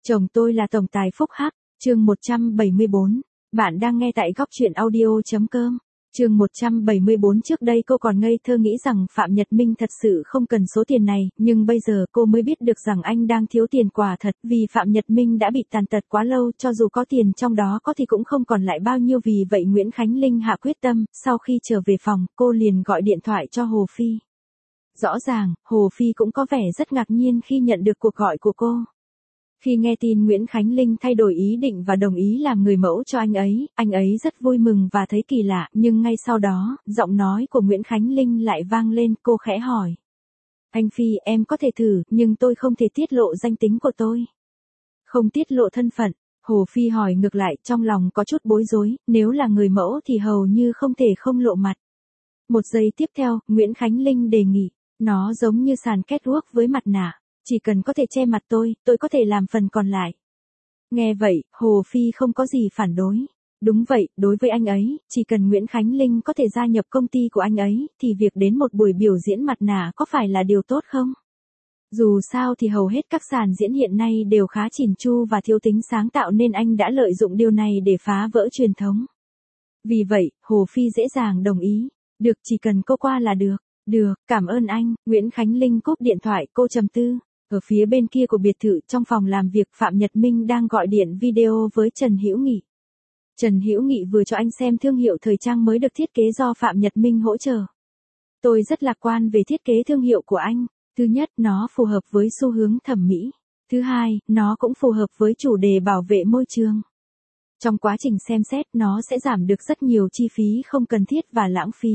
Chồng tôi là tổng tài phúc hắc, chương 174. Bạn đang nghe tại góc truyện audio.com. Chương 174. Trước đây cô còn ngây thơ nghĩ rằng Phạm Nhật Minh thật sự không cần số tiền này, nhưng bây giờ cô mới biết được rằng anh đang thiếu tiền quả thật, vì Phạm Nhật Minh đã bị tàn tật quá lâu, cho dù có tiền trong đó có thì cũng không còn lại bao nhiêu. Vì vậy Nguyễn Khánh Linh hạ quyết tâm, sau khi trở về phòng, cô liền gọi điện thoại cho Hồ Phi. Rõ ràng, Hồ Phi cũng có vẻ rất ngạc nhiên khi nhận được cuộc gọi của cô. Khi nghe tin Nguyễn Khánh Linh thay đổi ý định và đồng ý làm người mẫu cho anh ấy rất vui mừng và thấy kỳ lạ, nhưng ngay sau đó, giọng nói của Nguyễn Khánh Linh lại vang lên, cô khẽ hỏi. Anh Phi, em có thể thử, nhưng tôi không thể tiết lộ danh tính của tôi. Không tiết lộ thân phận, Hồ Phi hỏi ngược lại, trong lòng có chút bối rối, nếu là người mẫu thì hầu như không thể không lộ mặt. Một giây tiếp theo, Nguyễn Khánh Linh đề nghị, nó giống như sàn catwalk với mặt nạ. Chỉ cần có thể che mặt tôi có thể làm phần còn lại. Nghe vậy, Hồ Phi không có gì phản đối. Đúng vậy, đối với anh ấy, chỉ cần Nguyễn Khánh Linh có thể gia nhập công ty của anh ấy, thì việc đến một buổi biểu diễn mặt nạ có phải là điều tốt không? Dù sao thì hầu hết các sàn diễn hiện nay đều khá chỉn chu và thiếu tính sáng tạo nên anh đã lợi dụng điều này để phá vỡ truyền thống. Vì vậy, Hồ Phi dễ dàng đồng ý. Được, chỉ cần cô qua là được. Được, cảm ơn anh. Nguyễn Khánh Linh cúp điện thoại, cô trầm tư. Ở phía bên kia của biệt thự, trong phòng làm việc, Phạm Nhật Minh đang gọi điện video với Trần Hữu Nghị. Trần Hữu Nghị vừa cho anh xem thương hiệu thời trang mới được thiết kế do Phạm Nhật Minh hỗ trợ. Tôi rất lạc quan về thiết kế thương hiệu của anh. Thứ nhất, nó phù hợp với xu hướng thẩm mỹ. Thứ hai, nó cũng phù hợp với chủ đề bảo vệ môi trường. Trong quá trình xem xét, nó sẽ giảm được rất nhiều chi phí không cần thiết và lãng phí.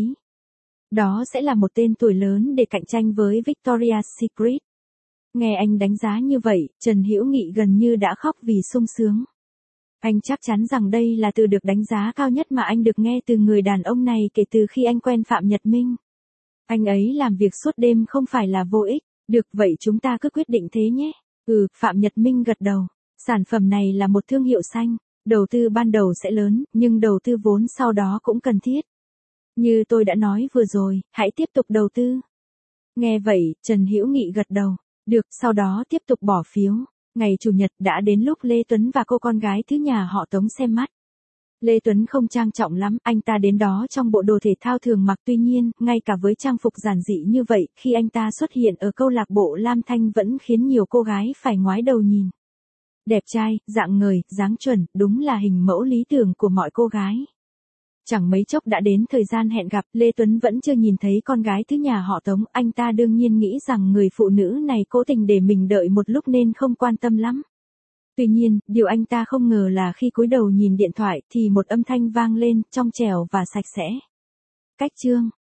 Đó sẽ là một tên tuổi lớn để cạnh tranh với Victoria's Secret. Nghe anh đánh giá như vậy, Trần Hữu Nghị gần như đã khóc vì sung sướng. Anh chắc chắn rằng đây là từ được đánh giá cao nhất mà anh được nghe từ người đàn ông này kể từ khi anh quen Phạm Nhật Minh. Anh ấy làm việc suốt đêm không phải là vô ích. Được, vậy chúng ta cứ quyết định thế nhé. Phạm Nhật Minh gật đầu. Sản phẩm này là một thương hiệu xanh. Đầu tư ban đầu sẽ lớn, nhưng đầu tư vốn sau đó cũng cần thiết. Như tôi đã nói vừa rồi, hãy tiếp tục đầu tư. Nghe vậy, Trần Hữu Nghị gật đầu. Được, sau đó tiếp tục bỏ phiếu. Ngày Chủ nhật đã đến lúc Lê Tuấn và cô con gái thứ nhà họ Tống xem mắt. Lê Tuấn không trang trọng lắm, anh ta đến đó trong bộ đồ thể thao thường mặc, tuy nhiên, ngay cả với trang phục giản dị như vậy, khi anh ta xuất hiện ở câu lạc bộ Lam Thanh vẫn khiến nhiều cô gái phải ngoái đầu nhìn. Đẹp trai, dạng ngời, dáng chuẩn, đúng là hình mẫu lý tưởng của mọi cô gái. Chẳng mấy chốc đã đến thời gian hẹn gặp, Lê Tuấn vẫn chưa nhìn thấy con gái thứ nhà họ Tống, anh ta đương nhiên nghĩ rằng người phụ nữ này cố tình để mình đợi một lúc nên không quan tâm lắm. Tuy nhiên, điều anh ta không ngờ là khi cúi đầu nhìn điện thoại thì một âm thanh vang lên, trong trẻo và sạch sẽ. Cách chương.